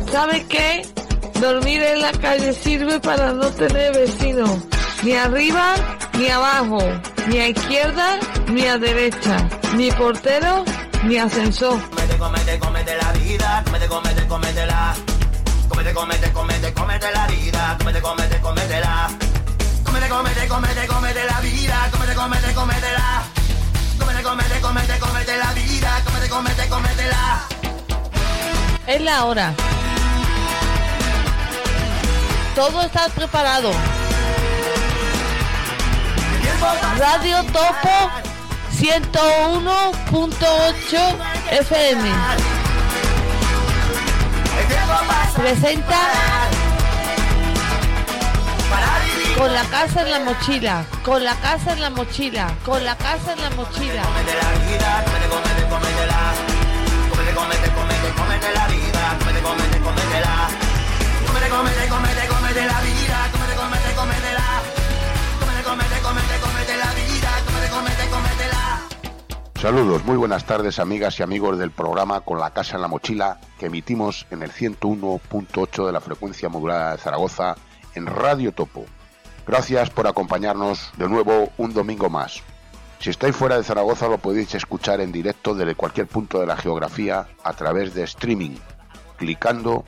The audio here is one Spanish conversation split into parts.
¿Sabe qué? Dormir en la calle sirve para no tener vecinos, ni arriba ni abajo, ni a izquierda ni a derecha, ni portero ni ascensor. Cómete la vida, cómetela. Cómete la vida, cómetela. Cómete la vida, cómetela. Cómete la vida, cómetela. Es la hora. Todo está preparado. Radio Topo 101.8 FM presenta Con la casa en la mochila, con la casa en la mochila, con la casa en la mochila. Cómete la vida, cómetela. Cómete la vida, cómetela. Cómete la vida, cómetela. Cómete la vida, cómetela. Saludos, muy buenas tardes amigas y amigos del programa Con la casa en la mochila, que emitimos en el 101.8 de la frecuencia modulada de Zaragoza en Radio Topo. Gracias por acompañarnos de nuevo un domingo más. Si estáis fuera de Zaragoza lo podéis escuchar en directo desde cualquier punto de la geografía a través de streaming, clicando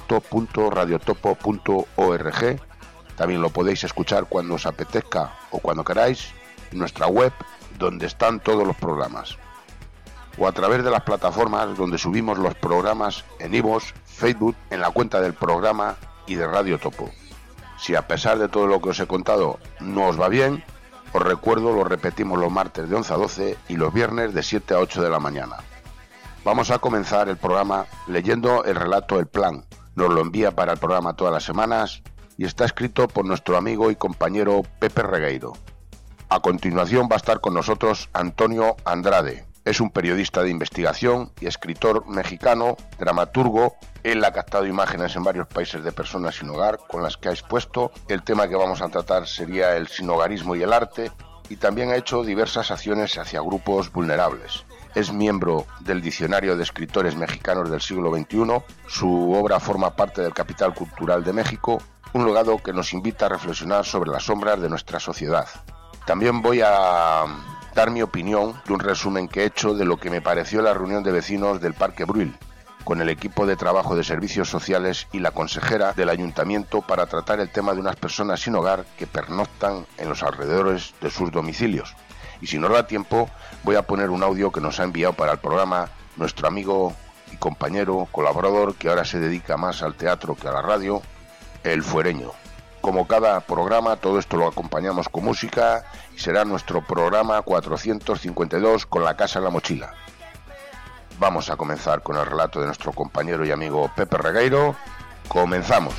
directo.radiotopo.org. También lo podéis escuchar cuando os apetezca o cuando queráis en nuestra web, donde están todos los programas, o a través de las plataformas donde subimos los programas en iVoox, Facebook, en la cuenta del programa y de Radio Topo. Si a pesar de todo lo que os he contado no os va bien, os recuerdo, lo repetimos los martes de 11 a 12 y los viernes de 7 a 8 de la mañana. Vamos a comenzar el programa leyendo el relato El Plan. Nos lo envía para el programa todas las semanas y está escrito por nuestro amigo y compañero Pepe Regueiro. A continuación va a estar con nosotros Antonio Andrade. Es un periodista de investigación y escritor mexicano, dramaturgo. Él ha captado imágenes en varios países de personas sin hogar con las que ha expuesto. El tema que vamos a tratar sería el sinhogarismo y el arte, y también ha hecho diversas acciones hacia grupos vulnerables. Es miembro del Diccionario de Escritores Mexicanos del siglo XXI. Su obra forma parte del Capital Cultural de México, un legado que nos invita a reflexionar sobre las sombras de nuestra sociedad. También voy a dar mi opinión de un resumen que he hecho de lo que me pareció la reunión de vecinos del Parque Bruil, con el equipo de trabajo de servicios sociales y la consejera del ayuntamiento para tratar el tema de unas personas sin hogar que pernoctan en los alrededores de sus domicilios. Y si nos da tiempo, voy a poner un audio que nos ha enviado para el programa nuestro amigo y compañero, colaborador, que ahora se dedica más al teatro que a la radio, El Fuereño. Como cada programa, todo esto lo acompañamos con música y será nuestro programa 452 Con la casa en la mochila. Vamos a comenzar con el relato de nuestro compañero y amigo Pepe Regueiro. Comenzamos.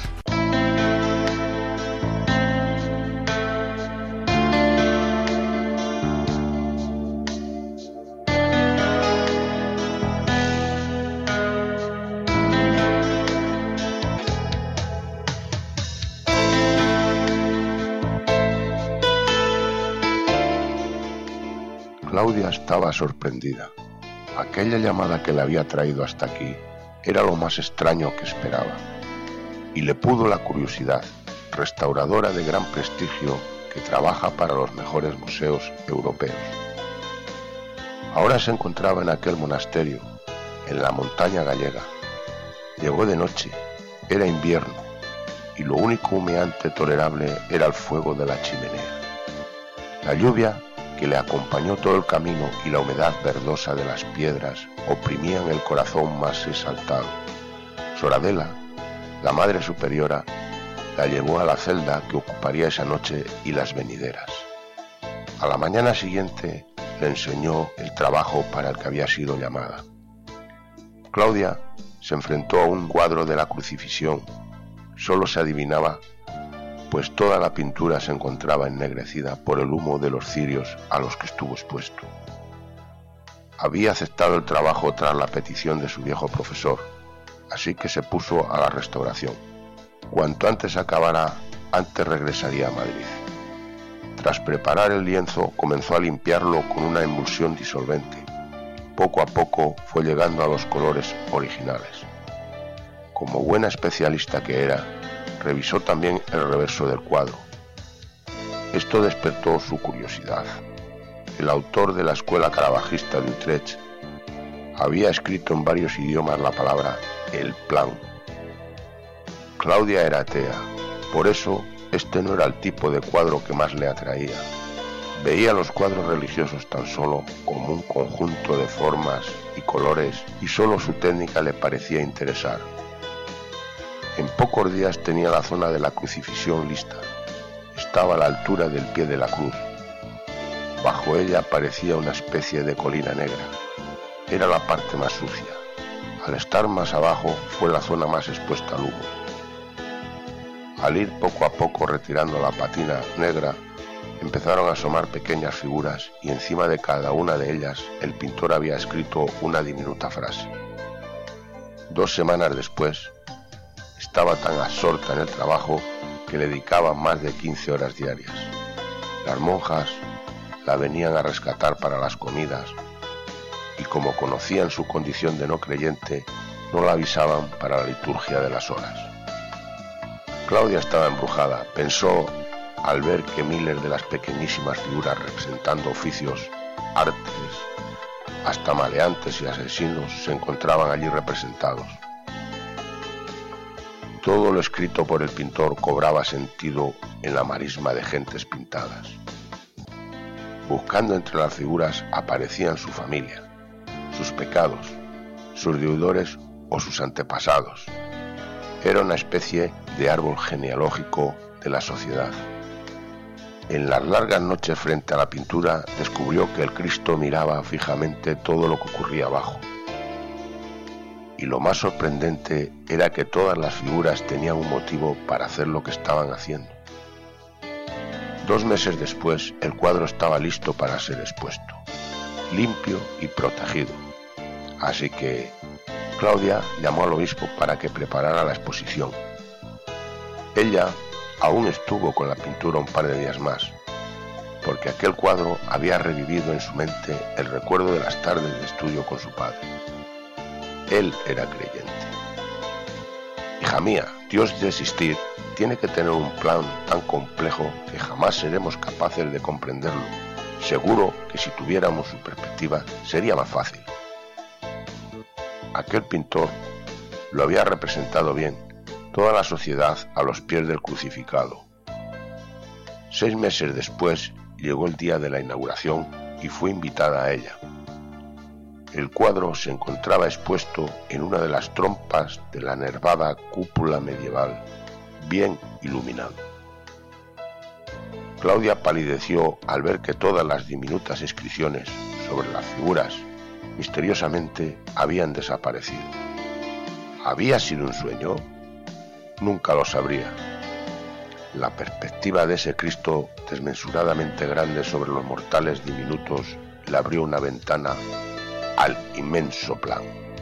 Claudia estaba sorprendida. Aquella llamada que le había traído hasta aquí era lo más extraño que esperaba. Y le pudo la curiosidad, restauradora de gran prestigio que trabaja para los mejores museos europeos. Ahora se encontraba en aquel monasterio, en la montaña gallega. Llegó de noche, era invierno, y lo único humeante tolerable era el fuego de la chimenea. La lluvia que le acompañó todo el camino y la humedad verdosa de las piedras oprimían el corazón más exaltado. Sor Adela, la Madre Superiora, la llevó a la celda que ocuparía esa noche y las venideras. A la mañana siguiente le enseñó el trabajo para el que había sido llamada. Claudia se enfrentó a un cuadro de la Crucifixión. Solo se adivinaba, pues toda la pintura se encontraba ennegrecida por el humo de los cirios a los que estuvo expuesto. Había aceptado el trabajo tras la petición de su viejo profesor, así que se puso a la restauración. Cuanto antes acabara, antes regresaría a Madrid. Tras preparar el lienzo, comenzó a limpiarlo con una emulsión disolvente. Poco a poco fue llegando a los colores originales. como buena especialista que era, revisó también el reverso del cuadro. Esto despertó su curiosidad. El autor de la Escuela Carabajista de Utrecht había escrito en varios idiomas la palabra el plan. Claudia era atea, por eso este no era el tipo de cuadro que más le atraía. Veía los cuadros religiosos tan solo como un conjunto de formas y colores y solo su técnica le parecía interesar. En pocos días tenía la zona de la crucifixión lista. Estaba a la altura del pie de la cruz. Bajo ella aparecía una especie de colina negra. Era la parte más sucia. Al estar más abajo fue la zona más expuesta al humo. Al ir poco a poco retirando la patina negra, empezaron a asomar pequeñas figuras y encima de cada una de ellas el pintor había escrito una diminuta frase. 2 semanas después, estaba tan absorta en el trabajo que le dedicaba más de 15 horas diarias. Las monjas la venían a rescatar para las comidas y como conocían su condición de no creyente, no la avisaban para la liturgia de las horas. Claudia estaba embrujada, pensó al ver que miles de las pequeñísimas figuras representando oficios, artes, hasta maleantes y asesinos se encontraban allí representados. Todo lo escrito por el pintor cobraba sentido en la marisma de gentes pintadas. Buscando entre las figuras aparecían su familia, sus pecados, sus deudores o sus antepasados. Era una especie de árbol genealógico de la sociedad. En las largas noches frente a la pintura descubrió que el Cristo miraba fijamente todo lo que ocurría abajo. Y lo más sorprendente era que todas las figuras tenían un motivo para hacer lo que estaban haciendo. 2 meses después, el cuadro estaba listo para ser expuesto, limpio y protegido. Así que Claudia llamó al obispo para que preparara la exposición. Ella aún estuvo con la pintura un par de días más, porque aquel cuadro había revivido en su mente el recuerdo de las tardes de estudio con su padre. Él era creyente. Hija mía, Dios de existir tiene que tener un plan tan complejo que jamás seremos capaces de comprenderlo. Seguro que si tuviéramos su perspectiva sería más fácil. Aquel pintor lo había representado bien, toda la sociedad a los pies del crucificado. 6 meses después llegó el día de la inauguración y fue invitada a ella. El cuadro se encontraba expuesto en una de las trompas de la nervada cúpula medieval, bien iluminado. Claudia palideció al ver que todas las diminutas inscripciones sobre las figuras misteriosamente habían desaparecido. ¿Había sido un sueño? Nunca lo sabría. La perspectiva de ese Cristo desmesuradamente grande sobre los mortales diminutos le abrió una ventana al inmenso plan.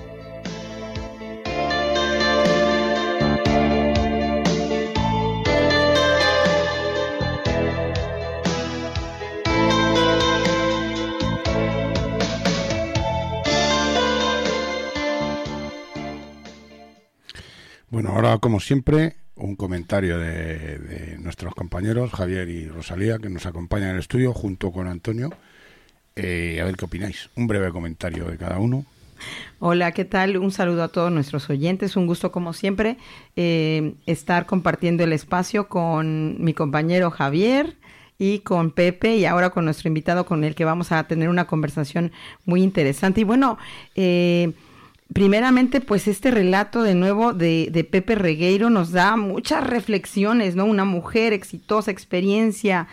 Bueno, ahora como siempre un comentario de nuestros compañeros Javier y Rosalía, que nos acompañan en el estudio junto con Antonio. A ver qué opináis. Un breve comentario de cada uno. Hola, ¿qué tal? Un saludo a todos nuestros oyentes. Un gusto, como siempre, estar compartiendo el espacio con mi compañero Javier y con Pepe, y ahora con nuestro invitado con el que vamos a tener una conversación muy interesante. Y bueno, primeramente, pues este relato de nuevo de Pepe Regueiro nos da muchas reflexiones, ¿no? Una mujer exitosa, experiencia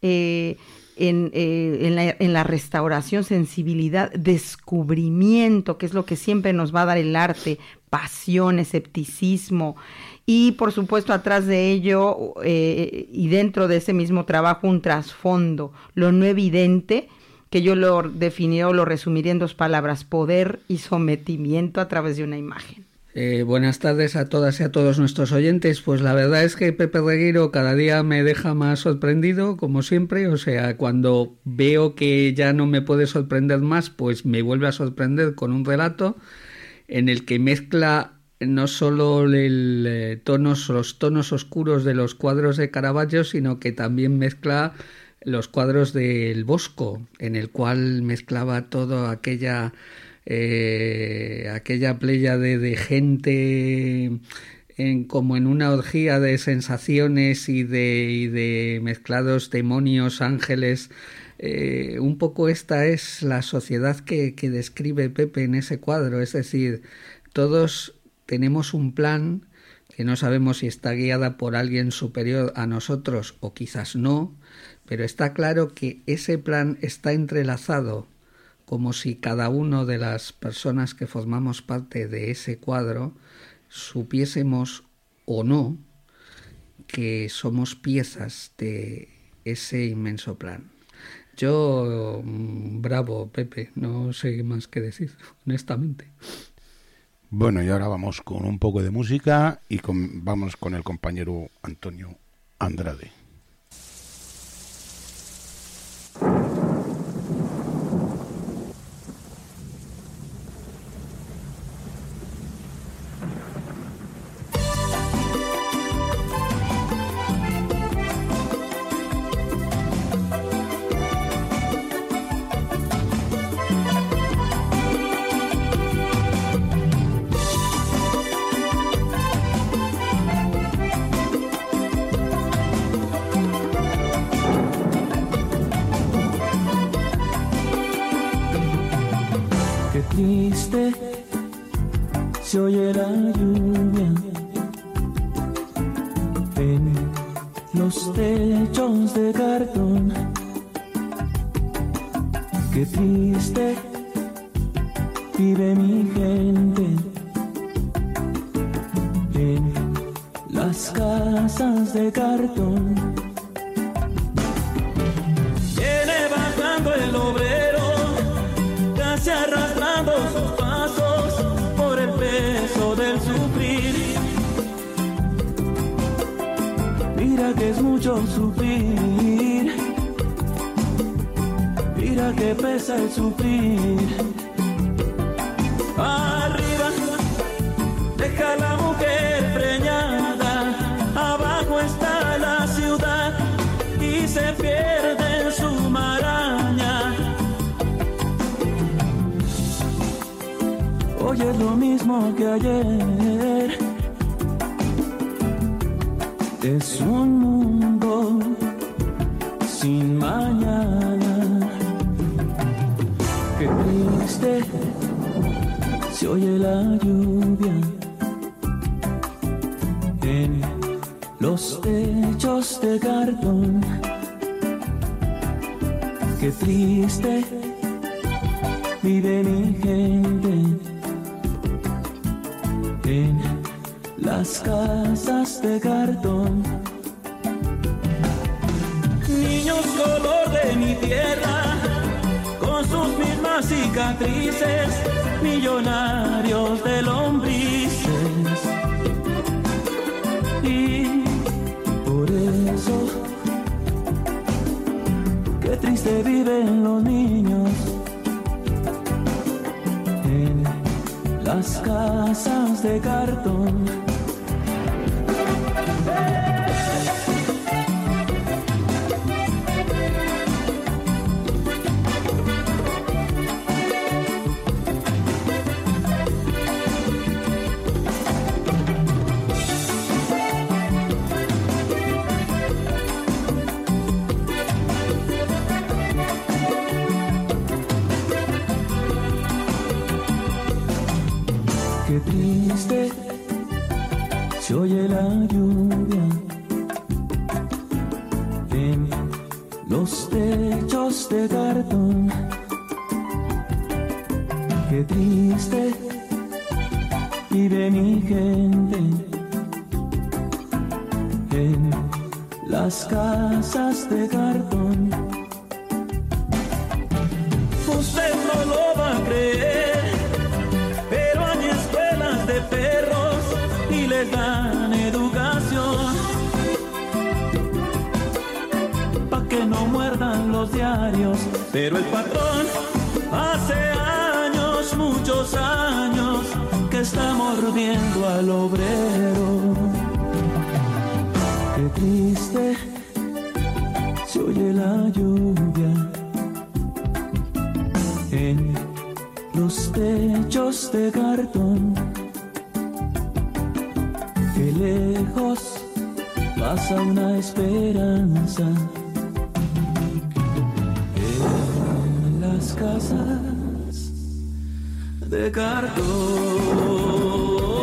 en la restauración, sensibilidad, descubrimiento, que es lo que siempre nos va a dar el arte, pasión, escepticismo, y por supuesto atrás de ello y dentro de ese mismo trabajo un trasfondo, lo no evidente, que yo lo definiría o lo resumiría en 2 palabras: poder y sometimiento a través de una imagen. Buenas tardes a todas y a todos nuestros oyentes. Pues la verdad es que Pepe Regueiro cada día me deja más sorprendido, como siempre. O sea, cuando veo que ya no me puede sorprender más, pues me vuelve a sorprender con un relato en el que mezcla no solo los tonos oscuros de los cuadros de Caravaggio, sino que también mezcla los cuadros del Bosco, en el cual mezclaba toda aquella pléyade de gente como en una orgía de sensaciones y de mezclados demonios, ángeles. Un poco esta es la sociedad que describe Pepe en ese cuadro, es decir, todos tenemos un plan que no sabemos si está guiada por alguien superior a nosotros o quizás no, pero está claro que ese plan está entrelazado, como si cada una de las personas que formamos parte de ese cuadro supiésemos o no que somos piezas de ese inmenso plan. Yo, bravo, Pepe, no sé más que decir, honestamente. Bueno, y ahora vamos con un poco de música y vamos con el compañero Antonio Andrade. Triste se oye la lluvia en los techos de cartón. Qué triste vive mi gente en las casas de cartón. Viene bajando el obrero, casi arrastrando sus pasos por el peso del sufrir. Mira que es mucho sufrir, mira que pesa el sufrir. Arriba deja la mujer preñada, abajo está la ciudad y se pierde en su maraña. Hoy es lo mismo que ayer, es un mundo sin mañana. Qué triste se oye la lluvia en los techos de cartón. Qué triste vive mi gente en las casas de cartón. Niños color de mi tierra, con sus mismas cicatrices, millonarios de lombrices. Y por eso, qué triste viven los niños en las casas de cartón. Qué triste se oye la lluvia en los techos de cartón. Qué triste vive mi gente en las casas de cartón. Usted no lo va a creer, pero hay escuelas de perros y les dan educación pa' que no muerdan los diarios. Pero el patrón hace años, muchos años, que está mordiendo al obrero. Qué triste se oye la lluvia en los techos de cartón. Qué lejos pasa una esperanza en las casas de cartón.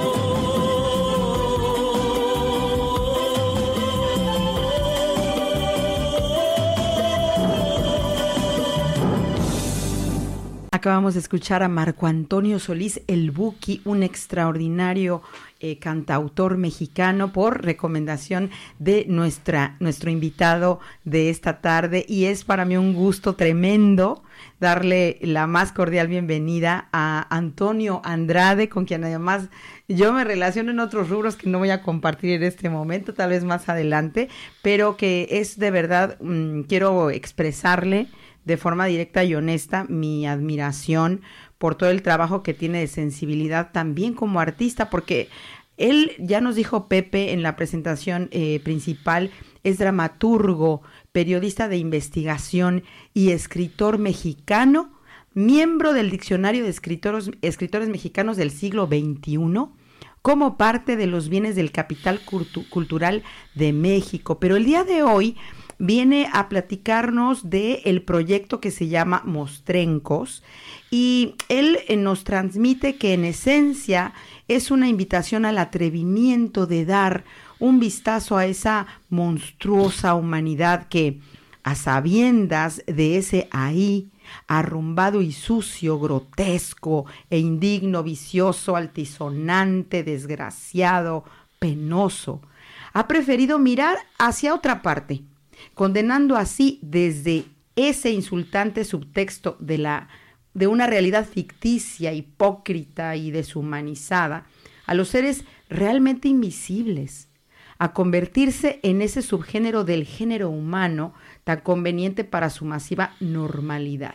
Acabamos de escuchar a Marco Antonio Solís, el Buki, un extraordinario cantautor mexicano, por recomendación de nuestro invitado de esta tarde, y es para mí un gusto tremendo darle la más cordial bienvenida a Antonio Andrade, con quien además yo me relaciono en otros rubros que no voy a compartir en este momento, tal vez más adelante, pero que es de verdad, quiero expresarle de forma directa y honesta mi admiración por todo el trabajo que tiene de sensibilidad también como artista, porque él, ya nos dijo Pepe en la presentación principal, es dramaturgo, periodista de investigación y escritor mexicano, miembro del Diccionario de Escritores Mexicanos del siglo XXI, como parte de los bienes del capital cultural de México. Pero el día de hoy viene a platicarnos del proyecto que se llama Mostrencos, y él nos transmite que en esencia es una invitación al atrevimiento de dar un vistazo a esa monstruosa humanidad que, a sabiendas de ese ahí, arrumbado y sucio, grotesco e indigno, vicioso, altisonante, desgraciado, penoso, ha preferido mirar hacia otra parte, condenando así desde ese insultante subtexto de una realidad ficticia, hipócrita y deshumanizada a los seres realmente invisibles, a convertirse en ese subgénero del género humano tan conveniente para su masiva normalidad.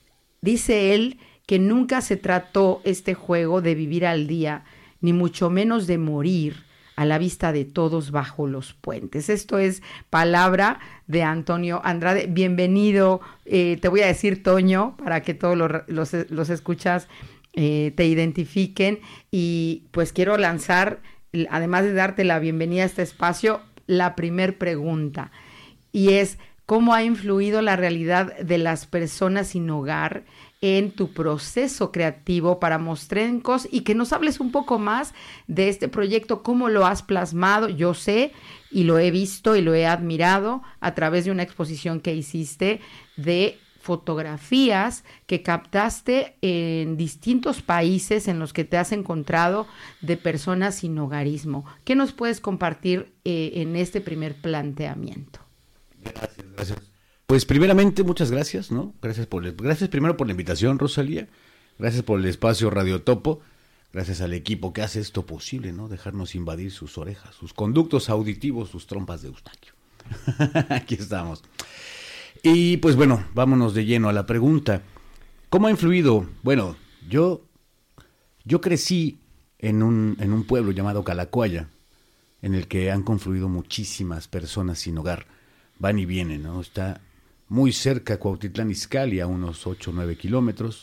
Dice él que nunca se trató este juego de vivir al día, ni mucho menos de morir a la vista de todos bajo los puentes. Esto es palabra de Antonio Andrade. Bienvenido, te voy a decir Toño, para que todos los escuchas te identifiquen. Y pues quiero lanzar, además de darte la bienvenida a este espacio, la primer pregunta. Y es, ¿cómo ha influido la realidad de las personas sin hogar en tu proceso creativo para Mostrencos? Y que nos hables un poco más de este proyecto, cómo lo has plasmado. Yo sé, y lo he visto y lo he admirado a través de una exposición que hiciste de fotografías que captaste en distintos países en los que te has encontrado de personas sin hogarismo. ¿Qué nos puedes compartir en este primer planteamiento? Gracias. Pues primeramente, muchas gracias, ¿no? Gracias primero por la invitación, Rosalía. Gracias por el espacio Radio Topo. Gracias al equipo que hace esto posible, ¿no? Dejarnos invadir sus orejas, sus conductos auditivos, sus trompas de Eustaquio. Aquí estamos. Y pues bueno, vámonos de lleno a la pregunta. ¿Cómo ha influido? Bueno, yo crecí en un pueblo llamado Calacuaya, en el que han confluido muchísimas personas sin hogar. Van y vienen, ¿no? Está muy cerca de Cuautitlán Izcalli, a unos 8 o 9 kilómetros.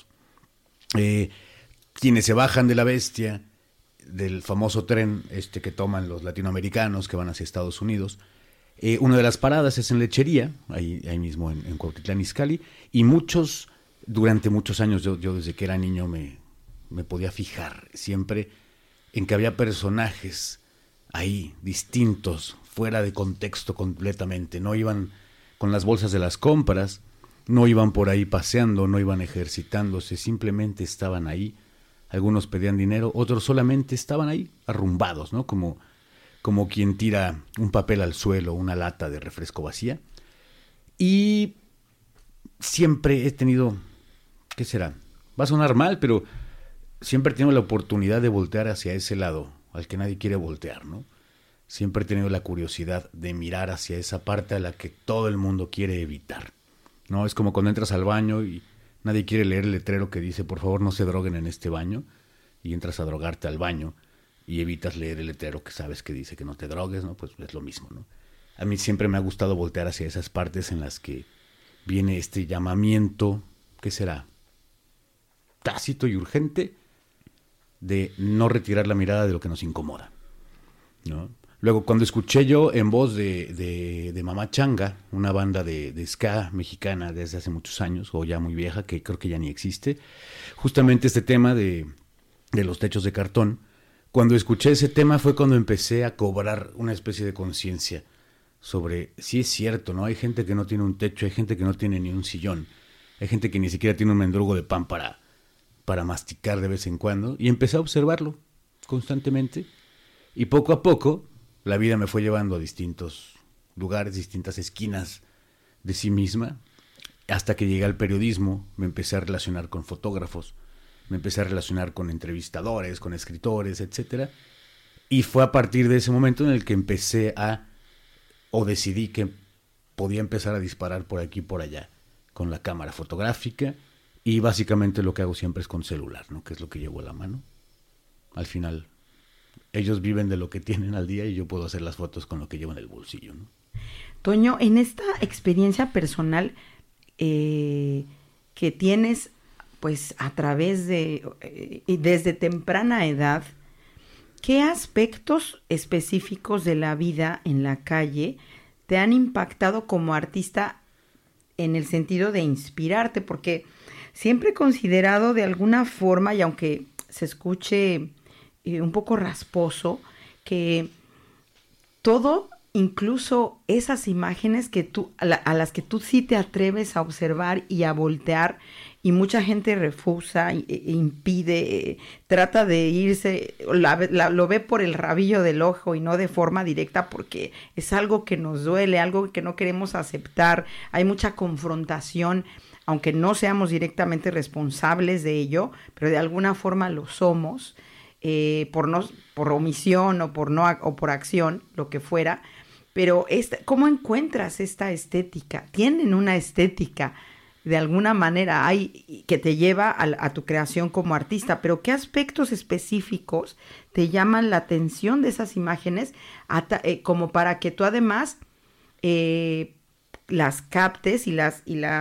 Quienes se bajan de la bestia, del famoso tren que toman los latinoamericanos que van hacia Estados Unidos, una de las paradas es en Lechería, ahí mismo en Cuautitlán Izcalli, y durante muchos años, yo desde que era niño me podía fijar siempre en que había personajes ahí distintos, fuera de contexto completamente. No iban con las bolsas de las compras, no iban por ahí paseando, no iban ejercitándose, simplemente estaban ahí. Algunos pedían dinero, otros solamente estaban ahí arrumbados, ¿no? Como quien tira un papel al suelo, una lata de refresco vacía. Y siempre he tenido, ¿qué será? Va a sonar mal, pero siempre he tenido la oportunidad de voltear hacia ese lado al que nadie quiere voltear, ¿no? Siempre he tenido la curiosidad de mirar hacia esa parte a la que todo el mundo quiere evitar, ¿no? Es como cuando entras al baño y nadie quiere leer el letrero que dice, por favor, no se droguen en este baño. y entras a drogarte al baño y evitas leer el letrero que sabes que dice que no te drogues, ¿no? Pues es lo mismo, ¿no? A mí siempre me ha gustado voltear hacia esas partes en las que viene este llamamiento, ¿qué será? Tácito y urgente, de no retirar la mirada de lo que nos incomoda, ¿no? Luego, cuando escuché yo en voz de Mamá Changa, una banda de ska mexicana desde hace muchos años, o ya muy vieja, que creo que ya ni existe, justamente este tema de los techos de cartón, cuando escuché ese tema fue cuando empecé a cobrar una especie de conciencia sobre, sí es cierto, ¿no? Hay gente que no tiene un techo, hay gente que no tiene ni un sillón, hay gente que ni siquiera tiene un mendrugo de pan para masticar de vez en cuando, y empecé a observarlo constantemente, y poco a poco la vida me fue llevando a distintos lugares, distintas esquinas de sí misma, hasta que llegué al periodismo, me empecé a relacionar con fotógrafos, me empecé a relacionar con entrevistadores, con escritores, etcétera, y fue a partir de ese momento en el que decidí que podía empezar a disparar por aquí y por allá, con la cámara fotográfica, y básicamente lo que hago siempre es con celular, ¿no? Que es lo que llevo a la mano. Al final, ellos viven de lo que tienen al día y yo puedo hacer las fotos con lo que llevo en el bolsillo, ¿no? Toño, en esta experiencia personal que tienes, pues a través de, y desde temprana edad, ¿qué aspectos específicos de la vida en la calle te han impactado como artista en el sentido de inspirarte? Porque siempre he considerado de alguna forma, y aunque se escuche un poco rasposo, que todo, incluso esas imágenes que a las que tú sí te atreves a observar y a voltear, y mucha gente refusa, impide, trata de irse, lo ve por el rabillo del ojo y no de forma directa, porque es algo que nos duele, algo que no queremos aceptar, hay mucha confrontación, aunque no seamos directamente responsables de ello, pero de alguna forma lo somos, por omisión o por acción, lo que fuera. Pero ¿cómo encuentras esta estética? Tienen una estética, de alguna manera, que te lleva a tu creación como artista, pero ¿qué aspectos específicos te llaman la atención de esas imágenes como para que tú además las captes y las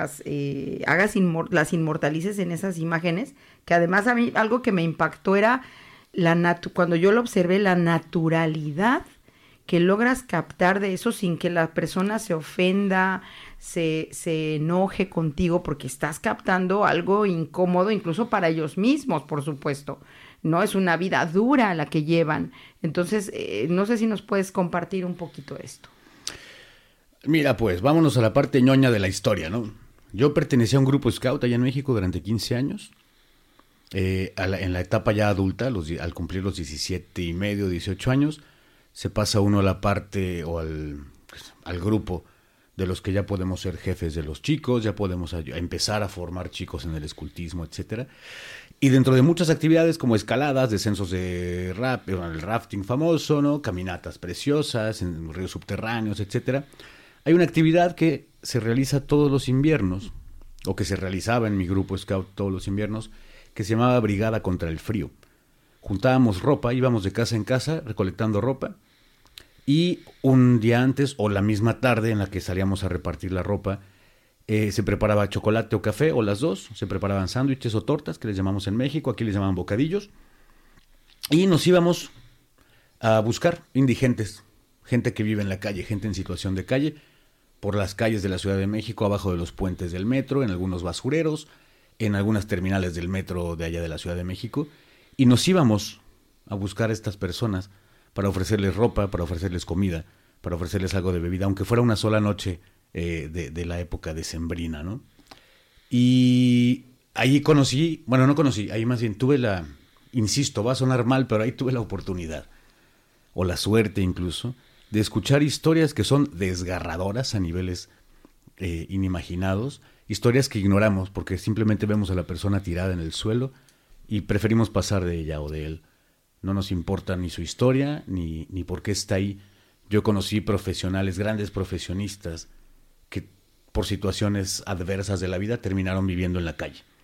las inmortalices en esas imágenes? Que además a mí algo que me impactó era cuando yo lo observé, la naturalidad que logras captar de eso sin que la persona se ofenda, se enoje contigo, porque estás captando algo incómodo incluso para ellos mismos, por supuesto. No es una vida dura la que llevan. Entonces, no sé si nos puedes compartir un poquito esto. Mira, pues, vámonos a la parte ñoña de la historia, ¿no? Yo pertenecía a un grupo scout allá en México durante 15 años. En la etapa ya adulta, al cumplir los 17 y medio, 18 años, se pasa uno a la parte o al grupo de los que ya podemos ser jefes de los chicos, ya podemos empezar a formar chicos en el escultismo, etcétera. Y dentro de muchas actividades como escaladas, descensos de el rafting famoso, ¿no? Caminatas preciosas en ríos subterráneos, etcétera, hay una actividad que se realiza todos los inviernos, o que se realizaba en mi grupo scout todos los inviernos, que se llamaba Brigada contra el Frío. Juntábamos ropa, íbamos de casa en casa recolectando ropa, y un día antes o la misma tarde en la que salíamos a repartir la ropa, se preparaba chocolate o café, o las dos, se preparaban sándwiches o tortas, que les llamamos en México, aquí les llamaban bocadillos, y nos íbamos a buscar indigentes, gente que vive en la calle, gente en situación de calle, por las calles de la Ciudad de México, abajo de los puentes del metro, en algunos basureros, en algunas terminales del metro de allá de la Ciudad de México, y nos íbamos a buscar a estas personas para ofrecerles ropa, para ofrecerles comida, para ofrecerles algo de bebida, aunque fuera una sola noche de la época decembrina, ¿no? Y ahí ahí más bien tuve insisto, va a sonar mal, pero ahí tuve la oportunidad, o la suerte incluso, de escuchar historias que son desgarradoras a niveles inimaginados, historias que ignoramos porque simplemente vemos a la persona tirada en el suelo y preferimos pasar de ella o de él. No nos importa ni su historia ni por qué está ahí. Yo conocí profesionales, grandes profesionistas, que por situaciones adversas de la vida terminaron viviendo en la calle.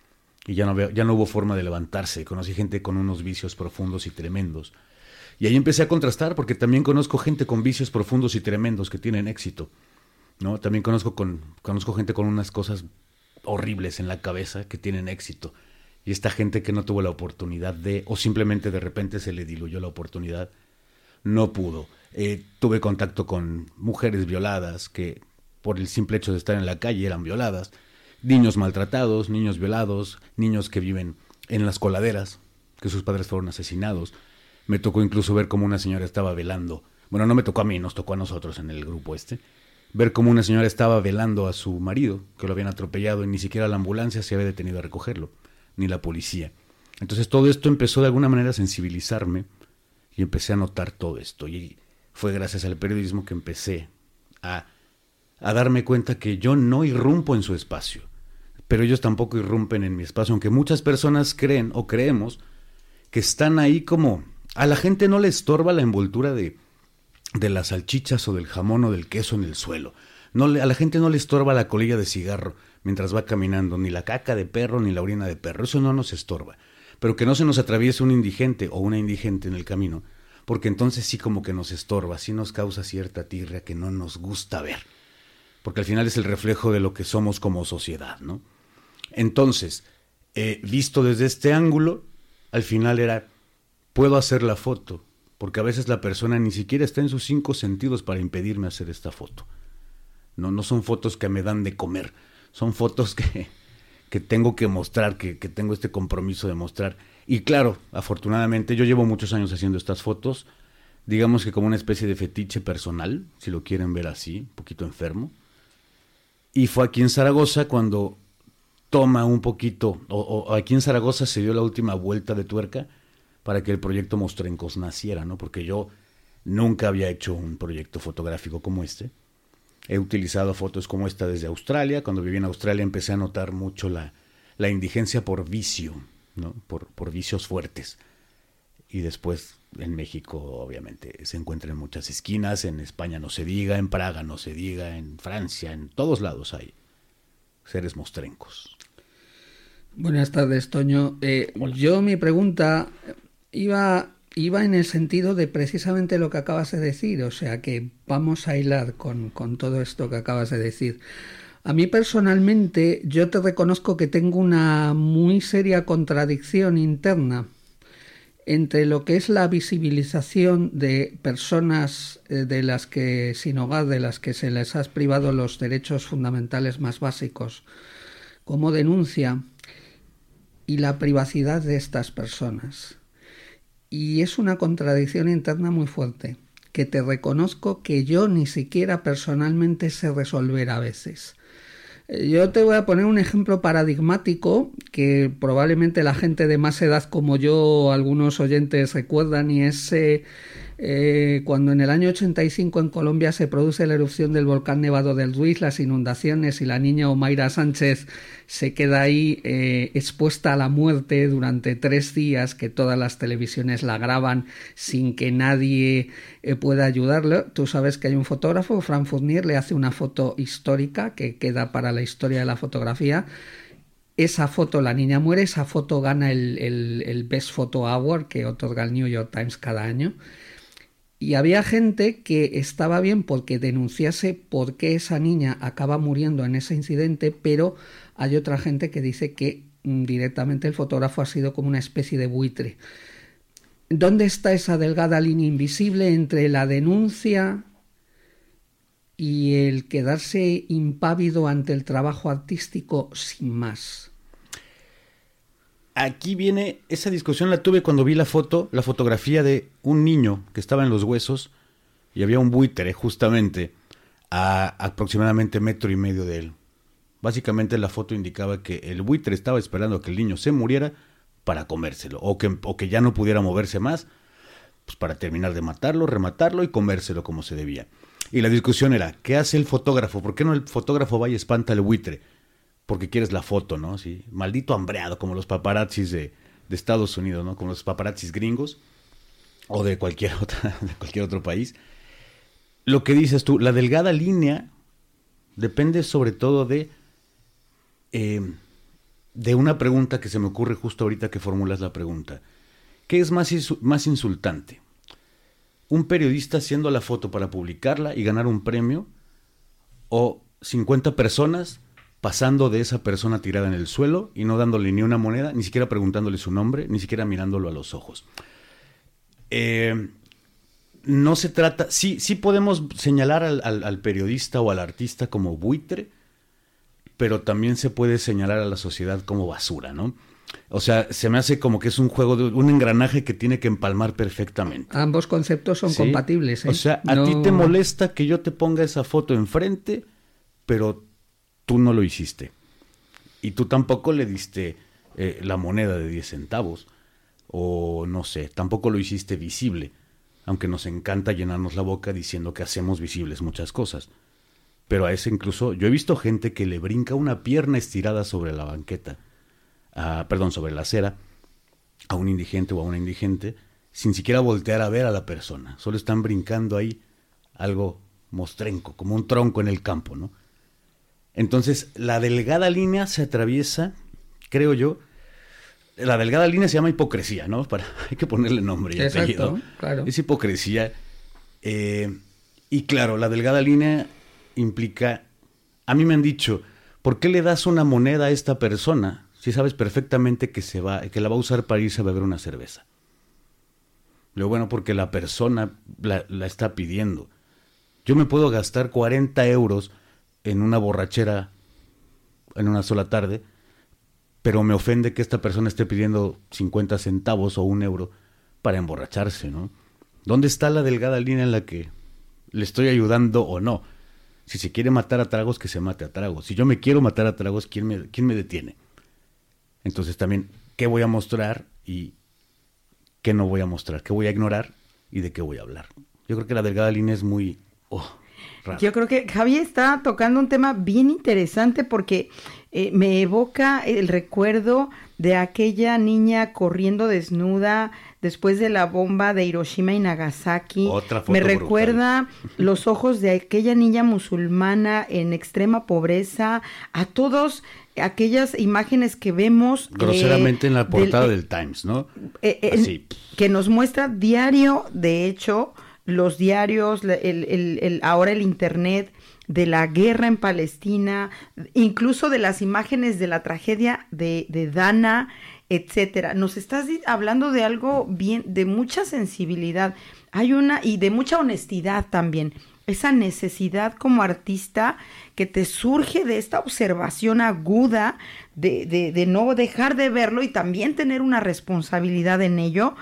y ya no hubo forma de levantarse. Conocí gente con unos vicios profundos y tremendos. Y ahí empecé a contrastar, porque también conozco gente con vicios profundos y tremendos que tienen éxito, ¿no? También conozco gente con unas cosas horribles en la cabeza que tienen éxito. Y esta gente que no tuvo la oportunidad o simplemente de repente se le diluyó la oportunidad, no pudo. Tuve contacto con mujeres violadas que por el simple hecho de estar en la calle eran violadas, niños maltratados, niños violados, niños que viven en las coladeras, que sus padres fueron asesinados. Me tocó incluso ver cómo una señora estaba velando. Bueno, no me tocó a mí, nos tocó a nosotros en el grupo ver cómo una señora estaba velando a su marido, que lo habían atropellado, y ni siquiera la ambulancia se había detenido a recogerlo, ni la policía. Entonces todo esto empezó de alguna manera a sensibilizarme, y empecé a notar todo esto. Y fue gracias al periodismo que empecé a darme cuenta que yo no irrumpo en su espacio, pero ellos tampoco irrumpen en mi espacio, aunque muchas personas creen o creemos que están ahí como... A la gente no le estorba la envoltura de las salchichas o del jamón o del queso en el suelo. A la gente no le estorba la colilla de cigarro mientras va caminando, ni la caca de perro ni la orina de perro. Eso no nos estorba. Pero que no se nos atraviese un indigente o una indigente en el camino, porque entonces sí como que nos estorba, sí nos causa cierta tirria que no nos gusta ver. Porque al final es el reflejo de lo que somos como sociedad, ¿no? Entonces, visto desde este ángulo, al final era... Puedo hacer la foto, porque a veces la persona ni siquiera está en sus 5 sentidos para impedirme hacer esta foto. No son fotos que me dan de comer, son fotos que tengo que mostrar, que tengo este compromiso de mostrar. Y claro, afortunadamente, yo llevo muchos años haciendo estas fotos, digamos que como una especie de fetiche personal, si lo quieren ver así, un poquito enfermo. Y fue aquí en Zaragoza cuando toma un poquito, o aquí en Zaragoza se dio la última vuelta de tuerca, para que el proyecto Mostrencos naciera, ¿no? Porque yo nunca había hecho un proyecto fotográfico como este. He utilizado fotos como esta desde Australia. Cuando viví en Australia empecé a notar mucho la indigencia por vicio, ¿no? Por vicios fuertes. Y después en México, obviamente, se encuentra en muchas esquinas. En España no se diga, en Praga no se diga, en Francia, en todos lados hay seres mostrencos. Buenas tardes, Toño. Yo mi pregunta... Iba en el sentido de precisamente lo que acabas de decir, o sea que vamos a hilar con todo esto que acabas de decir. A mí personalmente, yo te reconozco que tengo una muy seria contradicción interna entre lo que es la visibilización de personas de las que sin hogar, de las que se les ha privado los derechos fundamentales más básicos, como denuncia, y la privacidad de estas personas. Y es una contradicción interna muy fuerte, que te reconozco que yo ni siquiera personalmente sé resolver a veces. Yo te voy a poner un ejemplo paradigmático que probablemente la gente de más edad como yo, algunos oyentes recuerdan, y es cuando en el año 85 en Colombia se produce la erupción del volcán Nevado del Ruiz, las inundaciones, y la niña Omaira Sánchez se queda ahí expuesta a la muerte durante 3 días, que todas las televisiones la graban sin que nadie pueda ayudarlo. Tú sabes que hay un fotógrafo, Frank Fournier, le hace una foto histórica que queda para la historia de la fotografía. Esa foto, la niña muere, esa foto gana el Best Photo Award que otorga el New York Times cada año. Y había gente que estaba bien porque denunciase por qué esa niña acaba muriendo en ese incidente, pero hay otra gente que dice que directamente el fotógrafo ha sido como una especie de buitre. ¿Dónde está esa delgada línea invisible entre la denuncia y el quedarse impávido ante el trabajo artístico sin más? Aquí viene, esa discusión la tuve cuando vi la fotografía de un niño que estaba en Los Huesos y había un buitre justamente a aproximadamente 1.5 metros de él. Básicamente la foto indicaba que el buitre estaba esperando a que el niño se muriera para comérselo, o que ya no pudiera moverse más, pues para terminar de matarlo, rematarlo y comérselo como se debía. Y la discusión era, ¿qué hace el fotógrafo? ¿Por qué no el fotógrafo va y espanta al buitre? Porque quieres la foto, ¿no? Sí, maldito hambreado, como los paparazzis de Estados Unidos, ¿no? Como los paparazzis gringos o de cualquier otro país. Lo que dices tú, la delgada línea depende sobre todo de de una pregunta que se me ocurre justo ahorita que formulas la pregunta. ¿Qué es más insultante? ¿Un periodista haciendo la foto para publicarla y ganar un premio? ¿O 50 personas pasando de esa persona tirada en el suelo y no dándole ni una moneda, ni siquiera preguntándole su nombre, ni siquiera mirándolo a los ojos? No se trata... Sí podemos señalar al periodista o al artista como buitre, pero también se puede señalar a la sociedad como basura, ¿no? O sea, se me hace como que es un juego, un engranaje que tiene que empalmar perfectamente. Ambos conceptos son compatibles, ¿eh? O sea, a ti te molesta que yo te ponga esa foto enfrente, pero tú no lo hiciste. Y tú tampoco le diste la moneda de 10 centavos. O no sé, tampoco lo hiciste visible. Aunque nos encanta llenarnos la boca diciendo que hacemos visibles muchas cosas. Pero a ese incluso, yo he visto gente que le brinca una pierna estirada sobre la banqueta. Sobre la acera, a un indigente o a una indigente, sin siquiera voltear a ver a la persona. Solo están brincando ahí algo mostrenco, como un tronco en el campo, ¿no? Entonces, la delgada línea se atraviesa, creo yo, la delgada línea se llama hipocresía, ¿no? Hay que ponerle nombre y apellido. Claro. Es hipocresía. Y claro, la delgada línea implica... A mí me han dicho, ¿por qué le das una moneda a esta persona si sabes perfectamente que la va a usar para irse a beber una cerveza? Lo bueno, porque la persona la está pidiendo. Yo me puedo gastar 40 euros en una borrachera en una sola tarde, pero me ofende que esta persona esté pidiendo 50 centavos o 1 euro para emborracharse, ¿no? ¿Dónde está la delgada línea en la que le estoy ayudando o no? Si se quiere matar a tragos, que se mate a tragos. Si yo me quiero matar a tragos, ¿quién me detiene? Entonces también, ¿qué voy a mostrar y qué no voy a mostrar? ¿Qué voy a ignorar y de qué voy a hablar? Yo creo que la delgada línea es muy rara. Yo creo que Javi está tocando un tema bien interesante porque me evoca el recuerdo de aquella niña corriendo desnuda después de la bomba de Hiroshima y Nagasaki. Otra foto me brutal. Recuerda los ojos de aquella niña musulmana en extrema pobreza, a todos aquellas imágenes que vemos groseramente en la portada del Times, ¿no? Así. Que nos muestra diario, de hecho, los diarios, ahora el internet, de la guerra en Palestina, incluso de las imágenes de la tragedia de Dana, etcétera. Nos estás hablando de algo bien, de mucha sensibilidad, y de mucha honestidad también. Esa necesidad como artista que te surge de esta observación aguda de no dejar de verlo y también tener una responsabilidad en ello,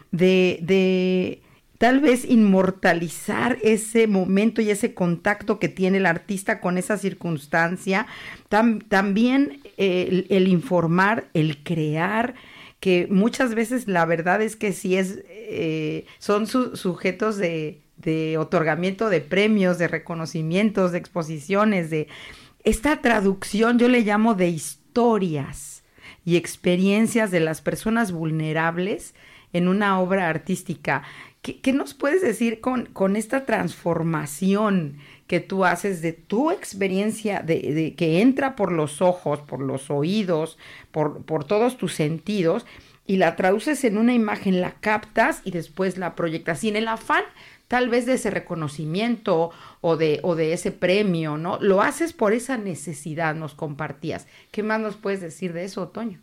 de tal vez inmortalizar ese momento y ese contacto que tiene el artista con esa circunstancia. También el informar, el crear, que muchas veces la verdad es que sí son sujetos de otorgamiento de premios, de reconocimientos, de exposiciones, de esta traducción, yo le llamo de historias y experiencias de las personas vulnerables en una obra artística. ¿Qué nos puedes decir con esta transformación que tú haces de tu experiencia, de que entra por los ojos, por los oídos, por todos tus sentidos, y la traduces en una imagen, la captas y después la proyectas sin el afán tal vez de ese reconocimiento o de ese premio, ¿no? Lo haces por esa necesidad, nos compartías. ¿Qué más nos puedes decir de eso, Toño?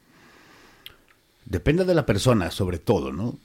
Depende de la persona, sobre todo, ¿no?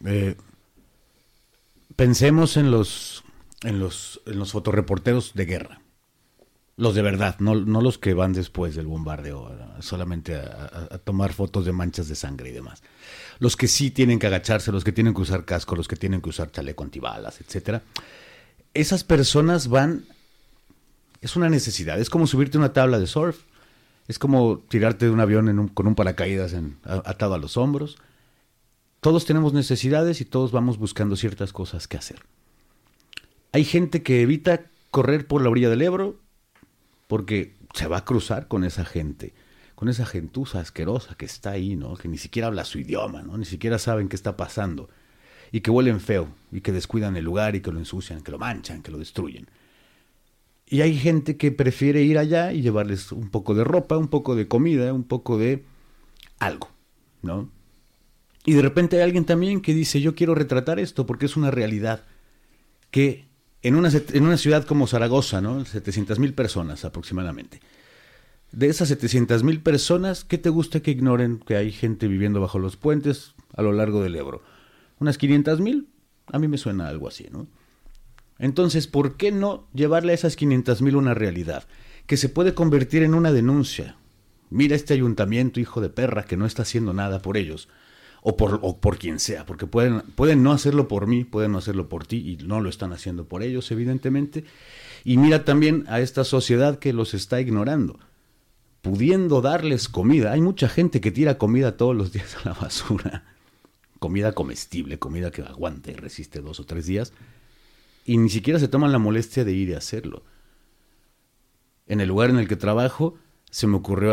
Pensemos en los fotoreporteros de guerra. Los de verdad, no los que van después del bombardeo, solamente a tomar fotos de manchas de sangre y demás. Los que sí tienen que agacharse, los que tienen que usar casco, los que tienen que usar chaleco antibalas, etcétera. Esas personas es una necesidad, es como subirte a una tabla de surf, es como tirarte de un avión con un paracaídas atado a los hombros. Todos tenemos necesidades y todos vamos buscando ciertas cosas que hacer. Hay gente que evita correr por la orilla del Ebro porque se va a cruzar con esa gente, con esa gentuza asquerosa que está ahí, ¿no? Que ni siquiera habla su idioma, ¿no? Ni siquiera saben qué está pasando y que huelen feo y que descuidan el lugar y que lo ensucian, que lo manchan, que lo destruyen. Y hay gente que prefiere ir allá y llevarles un poco de ropa, un poco de comida, un poco de algo, ¿no? Y de repente hay alguien también que dice, yo quiero retratar esto porque es una realidad que en una ciudad como Zaragoza, ¿no? 700,000 personas aproximadamente. De esas 700,000 personas, ¿qué te gusta que ignoren que hay gente viviendo bajo los puentes a lo largo del Ebro? ¿Unas 500,000? A mí me suena algo así, ¿no? Entonces, ¿por qué no llevarle a esas 500,000 una realidad? Que se puede convertir en una denuncia. Mira este ayuntamiento, hijo de perra, que no está haciendo nada por ellos. O por quien sea, porque pueden no hacerlo por mí, pueden no hacerlo por ti, y no lo están haciendo por ellos, evidentemente. Y mira también a esta sociedad que los está ignorando, pudiendo darles comida. Hay mucha gente que tira comida todos los días a la basura, comida comestible, comida que aguante y resiste 2 o 3 días, y ni siquiera se toman la molestia de ir a hacerlo. En el lugar en el que trabajo, se me ocurrió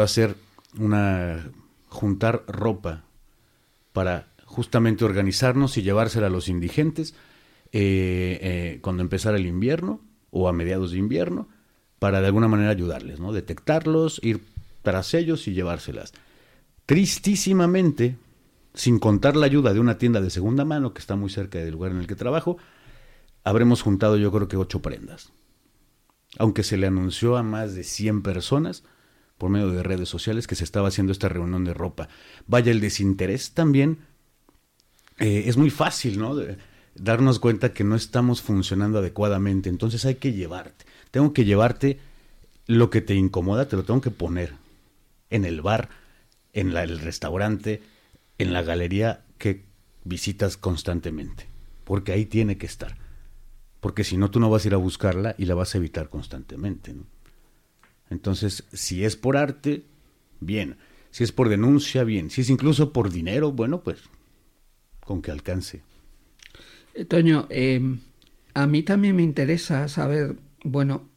juntar ropa para justamente organizarnos y llevársela a los indigentes cuando empezara el invierno o a mediados de invierno, para de alguna manera ayudarles, ¿no? Detectarlos, ir tras ellos y llevárselas. Tristísimamente, sin contar la ayuda de una tienda de segunda mano que está muy cerca del lugar en el que trabajo, habremos juntado yo creo que 8 prendas. Aunque se le anunció a más de 100 personas por medio de redes sociales que se estaba haciendo esta reunión de ropa. Vaya, el desinterés también es muy fácil, ¿no? De darnos cuenta que no estamos funcionando adecuadamente. Entonces hay que llevarte. Tengo que llevarte lo que te incomoda, te lo tengo que poner en el bar, en el restaurante, en la galería que visitas constantemente. Porque ahí tiene que estar. Porque si no, tú no vas a ir a buscarla y la vas a evitar constantemente, ¿no? Entonces, si es por arte, bien. Si es por denuncia, bien. Si es incluso por dinero, bueno, pues con que alcance. Toño, a mí también me interesa saber, bueno,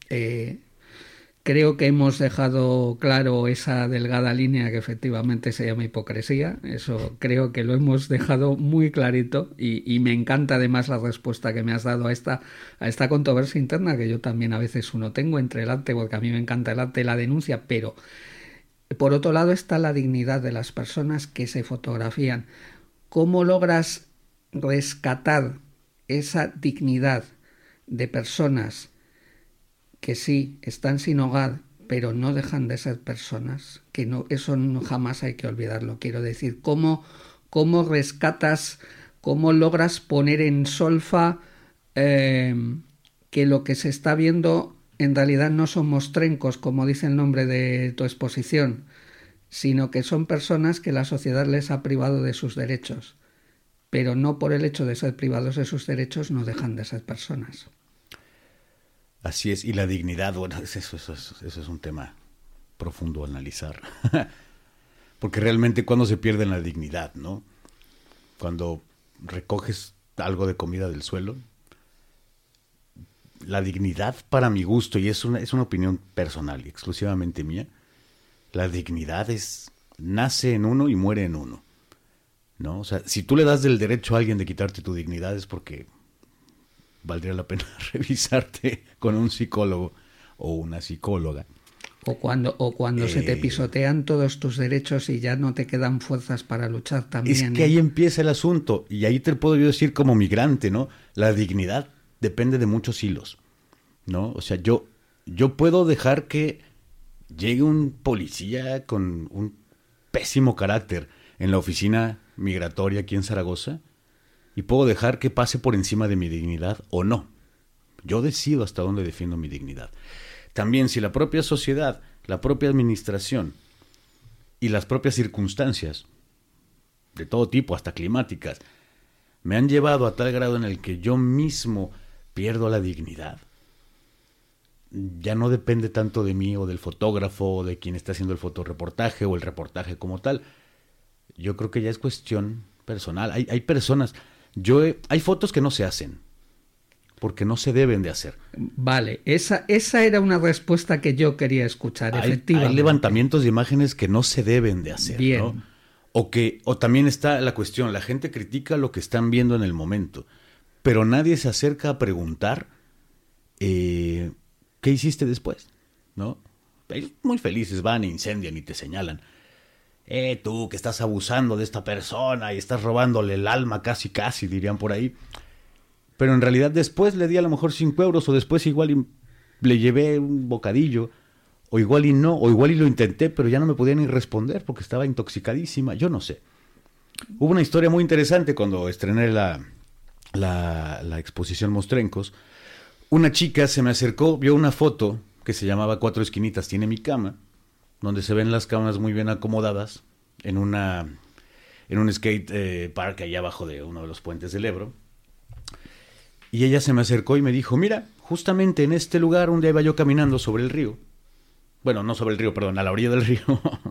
creo que hemos dejado claro esa delgada línea que efectivamente se llama hipocresía. Eso creo que lo hemos dejado muy clarito y me encanta además la respuesta que me has dado a esta controversia interna que yo también a veces tengo entre el arte, porque a mí me encanta el arte y la denuncia, pero por otro lado está la dignidad de las personas que se fotografían. ¿Cómo logras rescatar esa dignidad de personas que sí están sin hogar, pero no dejan de ser personas? Que no, eso no, jamás hay que olvidarlo. Quiero decir, ¿cómo rescatas, cómo logras poner en solfa que lo que se está viendo en realidad no son mostrencos, como dice el nombre de tu exposición, sino que son personas que la sociedad les ha privado de sus derechos, pero no por el hecho de ser privados de sus derechos no dejan de ser personas? Así es, y la dignidad, bueno, eso es un tema profundo a analizar. Porque realmente cuando se pierde la dignidad, ¿no? Cuando recoges algo de comida del suelo, la dignidad para mi gusto, y es una opinión personal y exclusivamente mía, la dignidad nace en uno y muere en uno, ¿no? O sea, si tú le das del derecho a alguien de quitarte tu dignidad es porque valdría la pena revisarte con un psicólogo o una psicóloga. O cuando se te pisotean todos tus derechos y ya no te quedan fuerzas para luchar también. Es que ahí empieza el asunto, y ahí te puedo yo decir como migrante, ¿no? La dignidad depende de muchos hilos, ¿no? O sea, yo puedo dejar que llegue un policía con un pésimo carácter en la oficina migratoria aquí en Zaragoza, y puedo dejar que pase por encima de mi dignidad o no. Yo decido hasta dónde defiendo mi dignidad. También si la propia sociedad, la propia administración y las propias circunstancias de todo tipo, hasta climáticas, me han llevado a tal grado en el que yo mismo pierdo la dignidad, ya no depende tanto de mí o del fotógrafo o de quien está haciendo el fotoreportaje o el reportaje como tal. Yo creo que ya es cuestión personal. Hay personas, hay fotos que no se hacen porque no se deben de hacer. Vale, esa era una respuesta que yo quería escuchar, efectivamente. Hay levantamientos de imágenes que no se deben de hacer, bien, ¿no? O también está la cuestión, la gente critica lo que están viendo en el momento, pero nadie se acerca a preguntar ¿qué hiciste después? ¿No? Ellos muy felices van, incendian y te señalan. Tú que estás abusando de esta persona y estás robándole el alma casi, dirían por ahí. Pero en realidad después le di a lo mejor 5 euros, o después igual y le llevé un bocadillo, o igual y no, o igual y lo intenté, pero ya no me podía ni responder porque estaba intoxicadísima, yo no sé. Hubo una historia muy interesante cuando estrené la exposición Mostrencos. Una chica se me acercó, vio una foto que se llamaba 4 esquinitas tiene mi cama, donde se ven las camas muy bien acomodadas en un skate park allá abajo de uno de los puentes del Ebro. Y ella se me acercó y me dijo, mira, justamente en este lugar un día iba yo caminando sobre el río. Bueno, no sobre el río, perdón, a la orilla del río.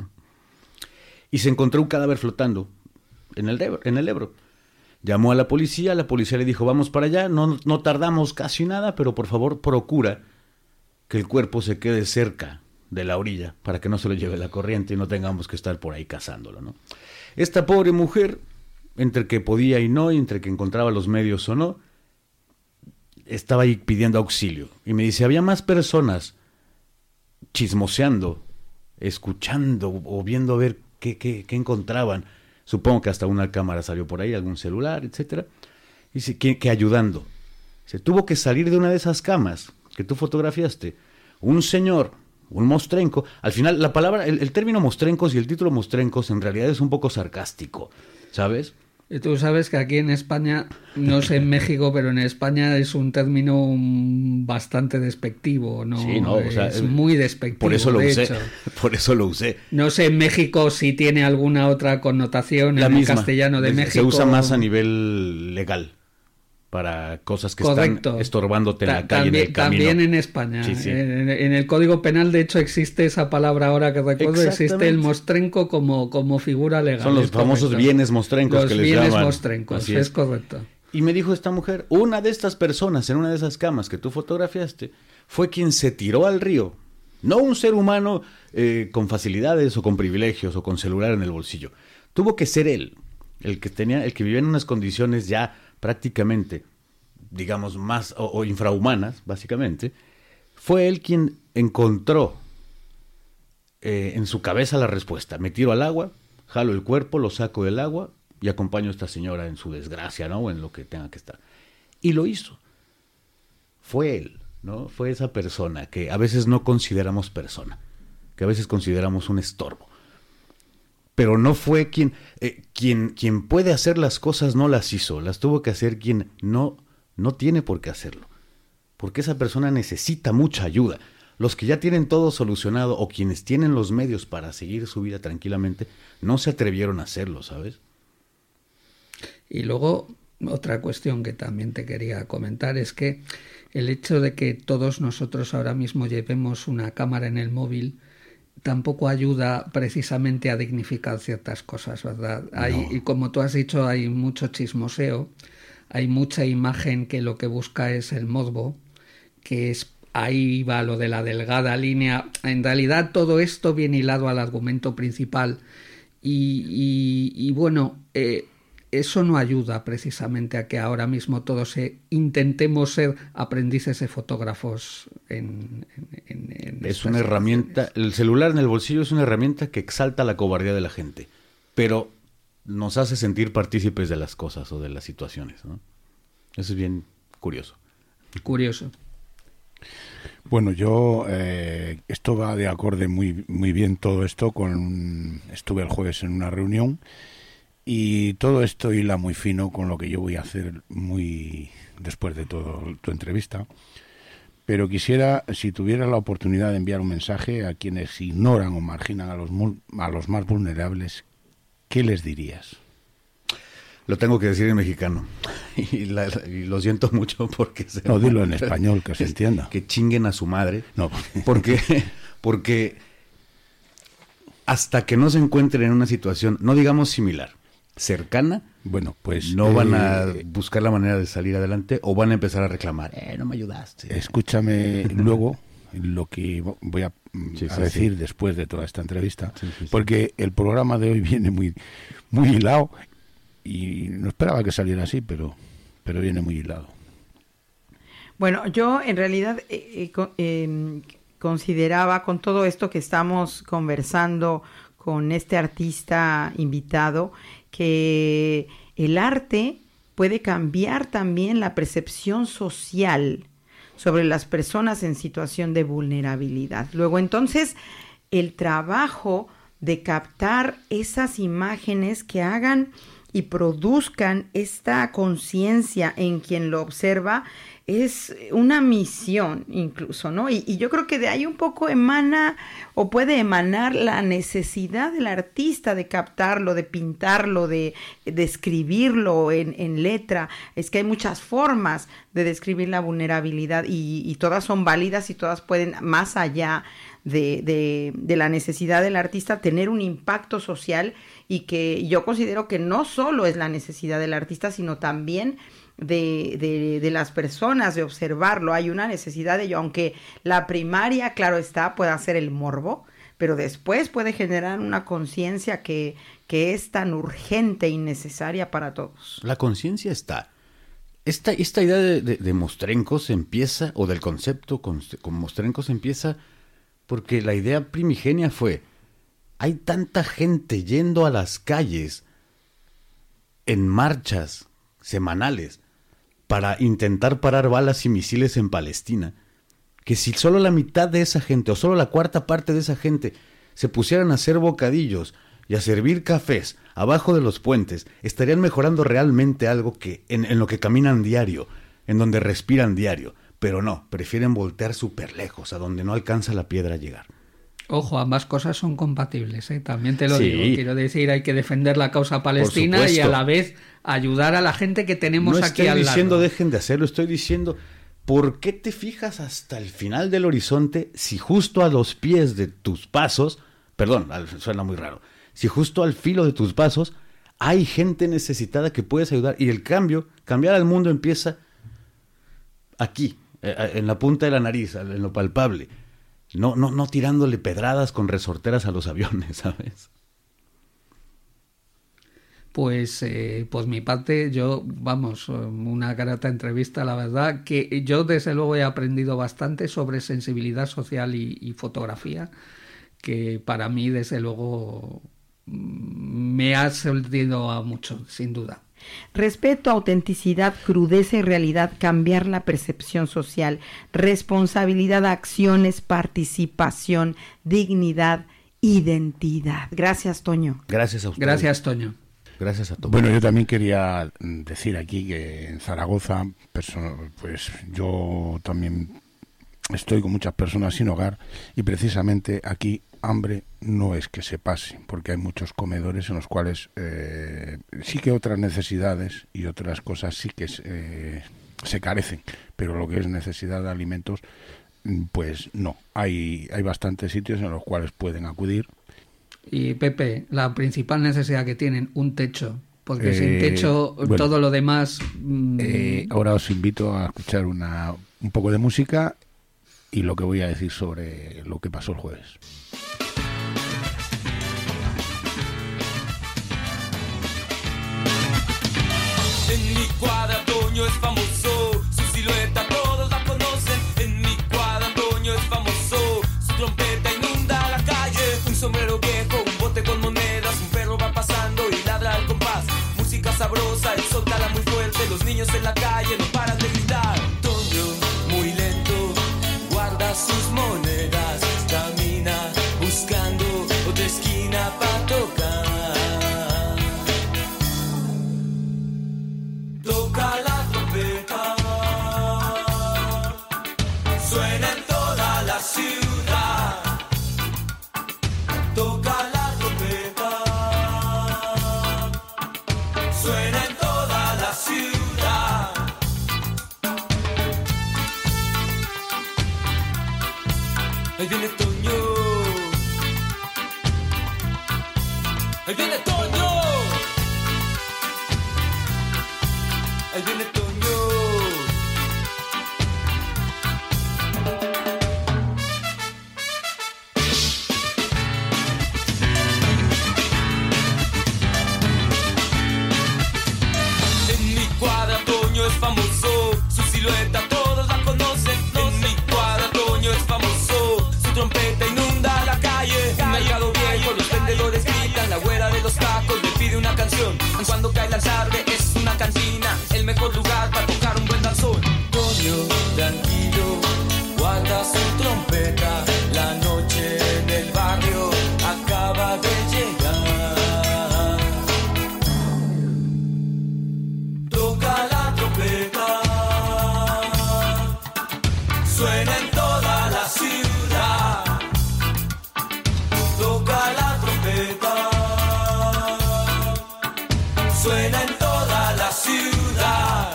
Y se encontró un cadáver flotando en el Ebro. Llamó a la policía le dijo, vamos para allá, no tardamos casi nada, pero por favor procura que el cuerpo se quede cerca de la orilla para que no se lo lleve la corriente y no tengamos que estar por ahí cazándolo, ¿no? Esta pobre mujer, entre que podía y no, y entre que encontraba los medios o no, estaba ahí pidiendo auxilio. Y me dice, había más personas chismoseando, escuchando o viendo a ver qué encontraban. Supongo que hasta una cámara salió por ahí, algún celular, etcétera. Dice que ayudando. Se tuvo que salir de una de esas camas que tú fotografiaste. Un señor, un mostrenco. Al final, la palabra, el término mostrencos y el título mostrencos en realidad es un poco sarcástico, ¿sabes? Y tú sabes que aquí en España, no sé en México, pero en España es un término bastante despectivo, ¿no? Sí, no, o sea, es muy despectivo. Por eso lo usé. No sé en México si tiene alguna otra connotación en el castellano de México. Se usa más a nivel legal para cosas que correcto. Están estorbándote en la calle, en el camino. También en España. Sí, sí. En el Código Penal, de hecho, existe esa palabra ahora que recuerdo, existe el mostrenco como figura legal. Son los famosos bienes mostrencos que les llaman. Los bienes mostrencos, es correcto. Y me dijo esta mujer, una de estas personas en una de esas camas que tú fotografiaste fue quien se tiró al río. No un ser humano con facilidades o con privilegios o con celular en el bolsillo. Tuvo que ser él, el que vivía en unas condiciones ya prácticamente, digamos, más o infrahumanas, básicamente. Fue él quien encontró en su cabeza la respuesta. Me tiro al agua, jalo el cuerpo, lo saco del agua y acompaño a esta señora en su desgracia, ¿no? O en lo que tenga que estar. Y lo hizo. Fue él, ¿no? Fue esa persona que a veces no consideramos persona, que a veces consideramos un estorbo. Pero no fue quien puede hacer las cosas, no las hizo. Las tuvo que hacer quien no tiene por qué hacerlo. Porque esa persona necesita mucha ayuda. Los que ya tienen todo solucionado o quienes tienen los medios para seguir su vida tranquilamente, no se atrevieron a hacerlo, ¿sabes? Y luego, otra cuestión que también te quería comentar es que el hecho de que todos nosotros ahora mismo llevemos una cámara en el móvil tampoco ayuda precisamente a dignificar ciertas cosas, ¿verdad? Y como tú has dicho, hay mucho chismoseo, hay mucha imagen que lo que busca es el morbo, que es ahí va lo de la delgada línea. En realidad todo esto viene hilado al argumento principal y bueno, eso no ayuda precisamente a que ahora mismo todos intentemos ser aprendices de fotógrafos es una herramienta, el celular en el bolsillo es una herramienta que exalta la cobardía de la gente, pero nos hace sentir partícipes de las cosas o de las situaciones, ¿no? Eso es bien curioso. Curioso. Bueno, yo esto va de acorde muy bien todo esto estuve el jueves en una reunión y todo esto hila muy fino con lo que yo voy a hacer después de toda tu entrevista. Pero quisiera, si tuviera la oportunidad de enviar un mensaje a quienes ignoran o marginan a los más vulnerables, ¿qué les dirías? Lo tengo que decir en mexicano y lo siento mucho porque... No, dilo en español, que se entienda. Que chinguen a su madre. No. Porque hasta que no se encuentren en una situación, no digamos similar, cercana, bueno, pues no van a buscar la manera de salir adelante o van a empezar a reclamar, no me ayudaste. Escúchame luego lo que voy a decir después de toda esta entrevista, porque el programa de hoy viene muy hilado y no esperaba que saliera así, pero viene muy hilado. Bueno, yo en realidad consideraba, con todo esto que estamos conversando con este artista invitado, que el arte puede cambiar también la percepción social sobre las personas en situación de vulnerabilidad. Luego, entonces, el trabajo de captar esas imágenes que hagan y produzcan esta conciencia en quien lo observa es una misión incluso, ¿no? Y yo creo que de ahí un poco emana o puede emanar la necesidad del artista de captarlo, de pintarlo, de escribirlo en letra. Es que hay muchas formas de describir la vulnerabilidad y todas son válidas y todas pueden, más allá de la necesidad del artista, tener un impacto social, y que yo considero que no solo es la necesidad del artista, sino también de las personas de observarlo. Hay una necesidad de ello, aunque la primaria, claro está, puede ser el morbo, pero después puede generar una conciencia que es tan urgente y necesaria para todos. La conciencia está. Esta idea de Mostrenko se empieza, o del concepto con Mostrenko se empieza porque la idea primigenia fue: hay tanta gente yendo a las calles en marchas semanales para intentar parar balas y misiles en Palestina, que si solo la mitad de esa gente, o solo la cuarta parte de esa gente, se pusieran a hacer bocadillos y a servir cafés abajo de los puentes, estarían mejorando realmente algo que en lo que caminan diario, en donde respiran diario. Pero no, prefieren voltear súper lejos, a donde no alcanza la piedra a llegar. Ojo, ambas cosas son compatibles, ¿eh? También te lo digo. Quiero decir, hay que defender la causa palestina y a la vez ayudar a la gente que tenemos aquí al lado. No estoy diciendo dejen de hacerlo, estoy diciendo, ¿por qué te fijas hasta el final del horizonte si justo a los pies de tus pasos, perdón, suena muy raro, si justo al filo de tus pasos hay gente necesitada que puedes ayudar? Y el cambiar al mundo empieza aquí, en la punta de la nariz, en lo palpable. No tirándole pedradas con resorteras a los aviones, ¿sabes? Respeto, autenticidad, crudeza y realidad, cambiar la percepción social, responsabilidad, acciones, participación, dignidad, identidad. Gracias, Toño. Gracias a usted. Gracias, Toño. Gracias a todos. Bueno, yo también quería decir aquí que en Zaragoza, pues yo también estoy con muchas personas sin hogar, y precisamente aquí hambre no es que se pase, porque hay muchos comedores en los cuales sí que otras necesidades y otras cosas sí que se carecen, pero lo que es necesidad de alimentos, pues no. Hay bastantes sitios en los cuales pueden acudir. Y Pepe, la principal necesidad que tienen, un techo, porque sin techo, bueno, todo lo demás... Ahora os invito a escuchar un poco de música y lo que voy a decir sobre lo que pasó el jueves. En mi cuadra Toño es famoso, su silueta todos la conocen. En mi cuadra Toño es famoso, su trompeta inunda la calle. Un sombrero viejo, un bote con monedas, un perro va pasando y ladra al compás. Música sabrosa, el sol cala muy fuerte, los niños en la calle no paran de gritar. Toño, muy lento, guarda sus monedas, camina buscando otra esquina para tocar. Toca la trompeta, suena en toda la ciudad. Toca la trompeta, suena en toda la ciudad. Ahí viene Toño, ahí viene Toño, ahí viene Toño. En mi cuadra Toño es famoso, su silueta todos la conocen. Suena en toda la ciudad, toca la trompeta. Suena en toda la ciudad.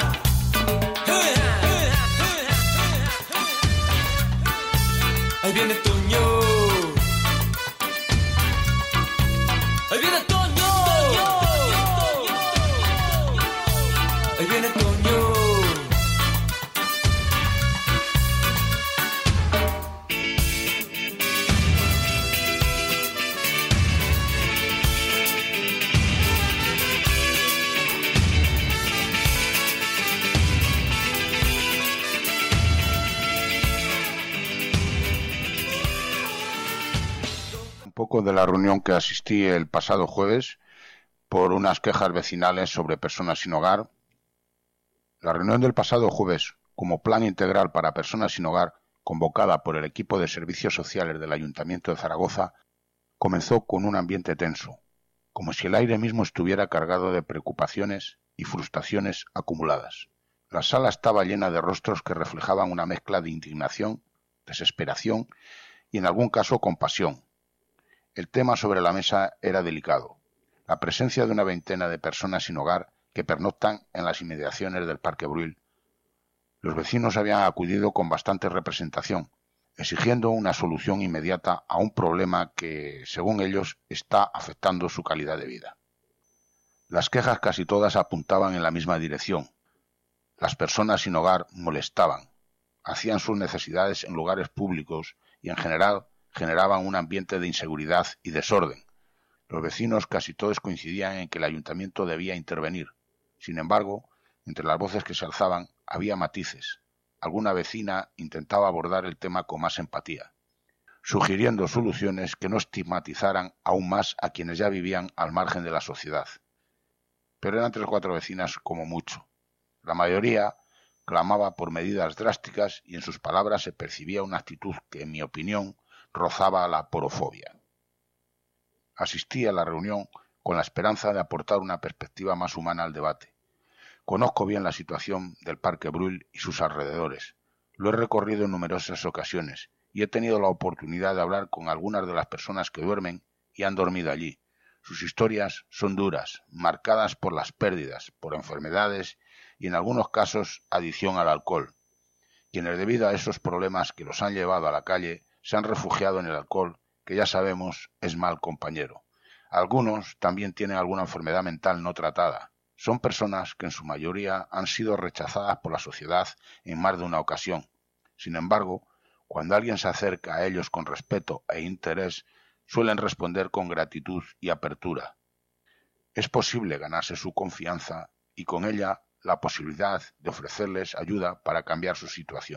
Ahí viene Toño. Ahí viene Toño. Ahí viene Toño. Poco de la reunión que asistí el pasado jueves por unas quejas vecinales sobre personas sin hogar. La reunión del pasado jueves, como plan integral para personas sin hogar, convocada por el equipo de servicios sociales del Ayuntamiento de Zaragoza, comenzó con un ambiente tenso, como si el aire mismo estuviera cargado de preocupaciones y frustraciones acumuladas. La sala estaba llena de rostros que reflejaban una mezcla de indignación, desesperación y en algún caso compasión. El tema sobre la mesa era delicado: la presencia de una veintena de personas sin hogar que pernoctan en las inmediaciones del Parque Brühl. Los vecinos habían acudido con bastante representación, exigiendo una solución inmediata a un problema que, según ellos, está afectando su calidad de vida. Las quejas casi todas apuntaban en la misma dirección. Las personas sin hogar molestaban, hacían sus necesidades en lugares públicos y, en general, generaban un ambiente de inseguridad y desorden. Los vecinos casi todos coincidían en que el ayuntamiento debía intervenir. Sin embargo, entre las voces que se alzaban había matices. Alguna vecina intentaba abordar el tema con más empatía, sugiriendo soluciones que no estigmatizaran aún más a quienes ya vivían al margen de la sociedad. Pero eran 3 o 4 vecinas como mucho. La mayoría clamaba por medidas drásticas y en sus palabras se percibía una actitud que, en mi opinión, rozaba la porofobia. Asistí a la reunión con la esperanza de aportar una perspectiva más humana al debate. Conozco bien la situación del Parque Brühl y sus alrededores. Lo he recorrido en numerosas ocasiones y he tenido la oportunidad de hablar con algunas de las personas que duermen y han dormido allí. Sus historias son duras, marcadas por las pérdidas, por enfermedades y en algunos casos adicción al alcohol. Quienes, debido a esos problemas que los han llevado a la calle, se han refugiado en el alcohol, que ya sabemos es mal compañero. Algunos también tienen alguna enfermedad mental no tratada. Son personas que en su mayoría han sido rechazadas por la sociedad en más de una ocasión. Sin embargo, cuando alguien se acerca a ellos con respeto e interés, suelen responder con gratitud y apertura. Es posible ganarse su confianza y con ella la posibilidad de ofrecerles ayuda para cambiar su situación.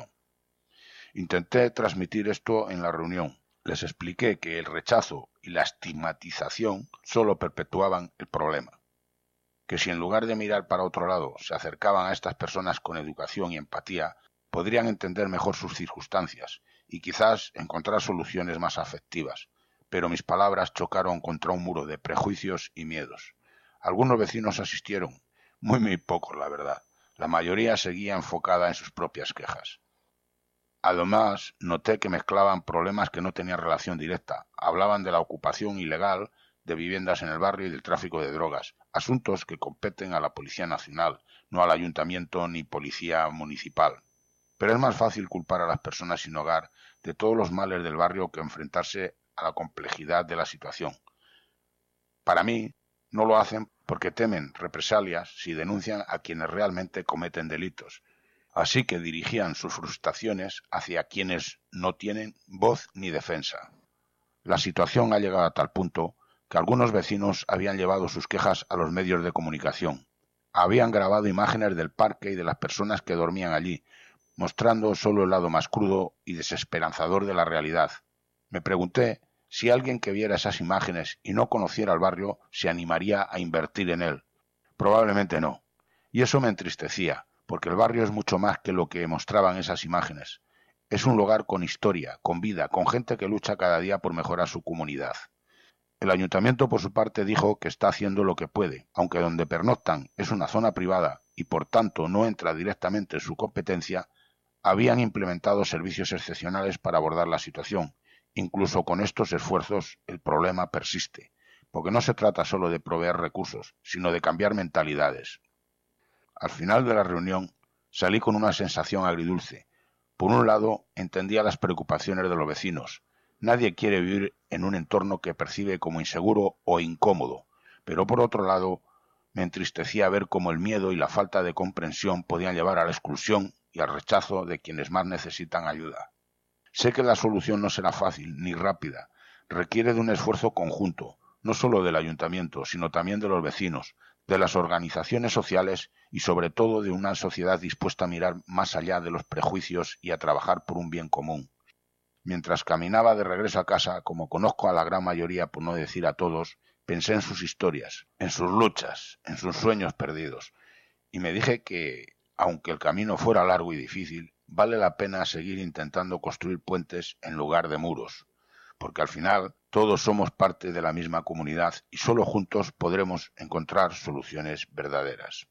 Intenté transmitir esto en la reunión. Les expliqué que el rechazo y la estigmatización solo perpetuaban el problema. Que si en lugar de mirar para otro lado se acercaban a estas personas con educación y empatía, podrían entender mejor sus circunstancias y quizás encontrar soluciones más afectivas. Pero mis palabras chocaron contra un muro de prejuicios y miedos. Algunos vecinos asistieron, muy pocos la verdad. La mayoría seguía enfocada en sus propias quejas. Además, noté que mezclaban problemas que no tenían relación directa. Hablaban de la ocupación ilegal de viviendas en el barrio y del tráfico de drogas, asuntos que competen a la Policía Nacional, no al Ayuntamiento ni Policía Municipal. Pero es más fácil culpar a las personas sin hogar de todos los males del barrio que enfrentarse a la complejidad de la situación. Para mí, no lo hacen porque temen represalias si denuncian a quienes realmente cometen delitos. Así que dirigían sus frustraciones hacia quienes no tienen voz ni defensa. La situación ha llegado a tal punto que algunos vecinos habían llevado sus quejas a los medios de comunicación. Habían grabado imágenes del parque y de las personas que dormían allí, mostrando solo el lado más crudo y desesperanzador de la realidad. Me pregunté si alguien que viera esas imágenes y no conociera el barrio se animaría a invertir en él. Probablemente no. Y eso me entristecía, porque el barrio es mucho más que lo que mostraban esas imágenes. Es un lugar con historia, con vida, con gente que lucha cada día por mejorar su comunidad. El ayuntamiento, por su parte, dijo que está haciendo lo que puede, aunque donde pernoctan es una zona privada y por tanto no entra directamente en su competencia. habían implementado servicios excepcionales para abordar la situación. Incluso con estos esfuerzos el problema persiste, porque no se trata solo de proveer recursos, sino de cambiar mentalidades. Al final de la reunión salí con una sensación agridulce. Por un lado, entendía las preocupaciones de los vecinos. Nadie quiere vivir en un entorno que percibe como inseguro o incómodo, pero por otro lado, me entristecía ver cómo el miedo y la falta de comprensión podían llevar a la exclusión y al rechazo de quienes más necesitan ayuda. Sé que la solución no será fácil ni rápida, requiere de un esfuerzo conjunto, no solo del ayuntamiento, sino también de los vecinos, de las organizaciones sociales y sobre todo de una sociedad dispuesta a mirar más allá de los prejuicios y a trabajar por un bien común. Mientras caminaba de regreso a casa, como conozco a la gran mayoría por no decir a todos, pensé en sus historias, en sus luchas, en sus sueños perdidos, y me dije que, aunque el camino fuera largo y difícil, vale la pena seguir intentando construir puentes en lugar de muros, porque al final todos somos parte de la misma comunidad y solo juntos podremos encontrar soluciones verdaderas.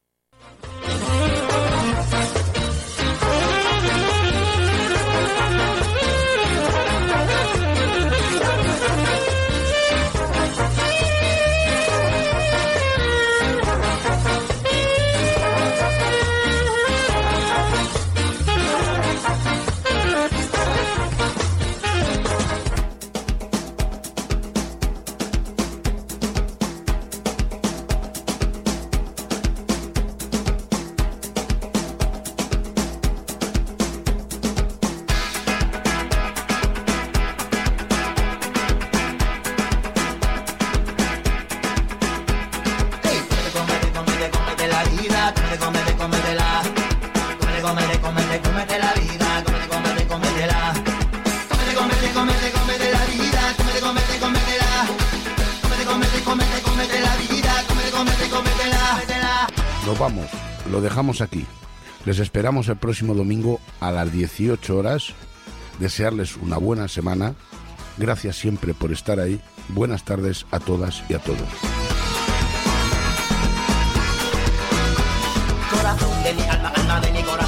Nos vamos, lo dejamos aquí. Les esperamos el próximo domingo a las 18 horas. Desearles una buena semana. Gracias siempre por estar ahí. Buenas tardes a todas y a todos. Corazón de mi alma, alma de mi corazón.